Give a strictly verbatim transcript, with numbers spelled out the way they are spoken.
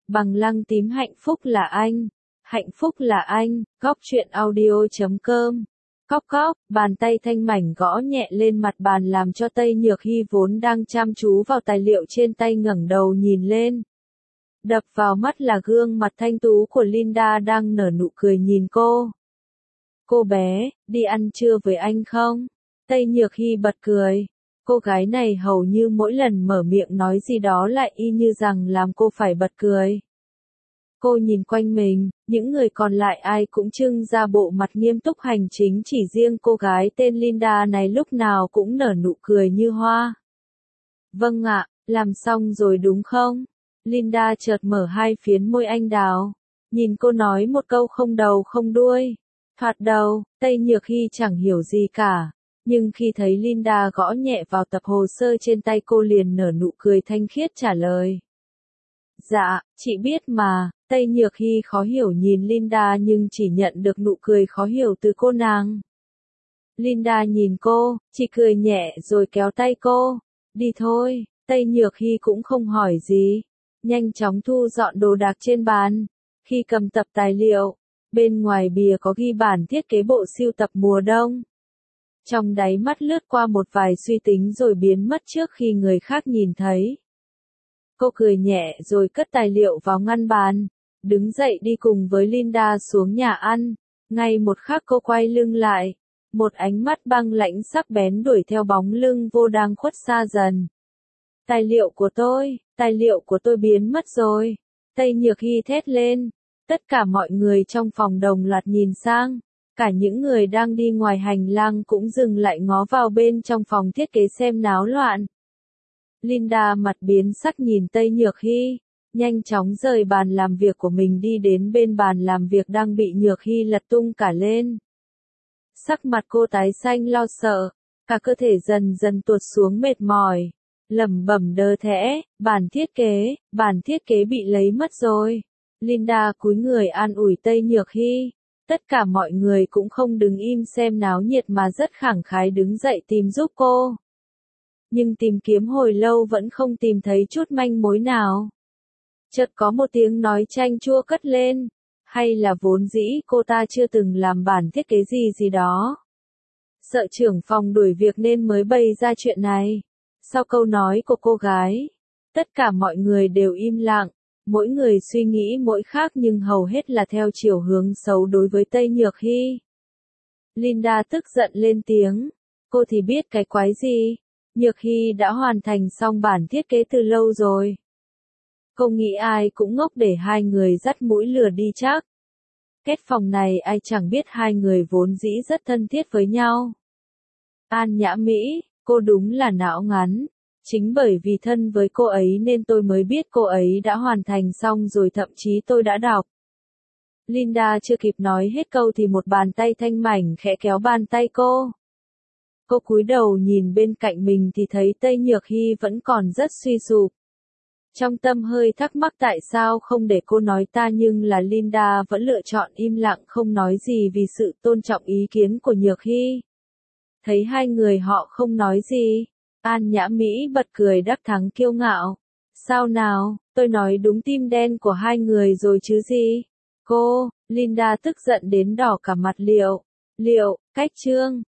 Bằng lăng tím hạnh phúc là anh. Hạnh phúc là anh, góc truyện audio chấm com. Cóc cóc, bàn tay thanh mảnh gõ nhẹ lên mặt bàn làm cho Tây Nhược Hy vốn đang chăm chú vào tài liệu trên tay ngẩng đầu nhìn lên. Đập vào mắt là gương mặt thanh tú của Linda đang nở nụ cười nhìn cô. Cô bé, đi ăn trưa với anh không? Tây Nhược Hy bật cười. Cô gái này hầu như mỗi lần mở miệng nói gì đó lại y như rằng làm cô phải bật cười. Cô nhìn quanh mình, những người còn lại ai cũng trưng ra bộ mặt nghiêm túc hành chính, chỉ riêng cô gái tên Linda này lúc nào cũng nở nụ cười như hoa. Vâng ạ, làm xong rồi đúng không? Linda chợt mở hai phiến môi anh đào. Nhìn cô nói một câu không đầu không đuôi. Thoạt đầu, Tây Nhược Hy chẳng hiểu gì cả. Nhưng khi thấy Linda gõ nhẹ vào tập hồ sơ trên tay cô liền nở nụ cười thanh khiết trả lời. Dạ, chị biết mà. Tây Nhược Hy khó hiểu nhìn Linda nhưng chỉ nhận được nụ cười khó hiểu từ cô nàng. Linda nhìn cô, chỉ cười nhẹ rồi kéo tay cô. Đi thôi, Tây Nhược Hy cũng không hỏi gì. Nhanh chóng thu dọn đồ đạc trên bàn. Khi cầm tập tài liệu, bên ngoài bìa có ghi bản thiết kế bộ sưu tập mùa đông. Trong đáy mắt lướt qua một vài suy tính rồi biến mất trước khi người khác nhìn thấy. Cô cười nhẹ rồi cất tài liệu vào ngăn bàn. Đứng dậy đi cùng với Linda xuống nhà ăn. Ngay một khắc cô quay lưng lại. Một ánh mắt băng lãnh sắc bén đuổi theo bóng lưng vô đang khuất xa dần. Tài liệu của tôi, tài liệu của tôi biến mất rồi. Tây Nhược Hy thét lên. Tất cả mọi người trong phòng đồng loạt nhìn sang. Cả những người đang đi ngoài hành lang cũng dừng lại ngó vào bên trong phòng thiết kế xem náo loạn. Linda mặt biến sắc nhìn Tây Nhược Hy. Nhanh chóng rời bàn làm việc của mình đi đến bên bàn làm việc đang bị Nhược Hy lật tung cả lên. Sắc mặt cô tái xanh lo sợ, cả cơ thể dần dần tuột xuống mệt mỏi. Lẩm bẩm đơ thẽ, bản thiết kế, bản thiết kế bị lấy mất rồi. Linda cúi người an ủi Tây Nhược Hy. Tất cả mọi người cũng không đứng im xem náo nhiệt mà rất khẳng khái đứng dậy tìm giúp cô. Nhưng tìm kiếm hồi lâu vẫn không tìm thấy chút manh mối nào. Chợt có một tiếng nói chanh chua cất lên. Hay là vốn dĩ cô ta chưa từng làm bản thiết kế gì gì đó. Sợ trưởng phòng đuổi việc nên mới bày ra chuyện này. Sau câu nói của cô gái, tất cả mọi người đều im lặng. Mỗi người suy nghĩ mỗi khác nhưng hầu hết là theo chiều hướng xấu đối với Tây Nhược Hy. Linda tức giận lên tiếng. Cô thì biết cái quái gì. Nhược Hy đã hoàn thành xong bản thiết kế từ lâu rồi. Cô nghĩ ai cũng ngốc để hai người dắt mũi lừa đi chắc. Kết phòng này ai chẳng biết hai người vốn dĩ rất thân thiết với nhau. An Nhã Mỹ, cô đúng là não ngắn. Chính bởi vì thân với cô ấy nên tôi mới biết cô ấy đã hoàn thành xong rồi, thậm chí tôi đã đọc. Linda chưa kịp nói hết câu thì một bàn tay thanh mảnh khẽ kéo bàn tay cô. Cô cúi đầu nhìn bên cạnh mình thì thấy Tây Nhược Hy vẫn còn rất suy sụp. Trong tâm hơi thắc mắc tại sao không để cô nói ta, nhưng là Linda vẫn lựa chọn im lặng không nói gì vì sự tôn trọng ý kiến của Nhược Hy. Thấy hai người họ không nói gì, An Nhã Mỹ bật cười đắc thắng kiêu ngạo. Sao nào, tôi nói đúng tim đen của hai người rồi chứ gì? Cô, Linda tức giận đến đỏ cả mặt. Liệu, liệu, cách chương.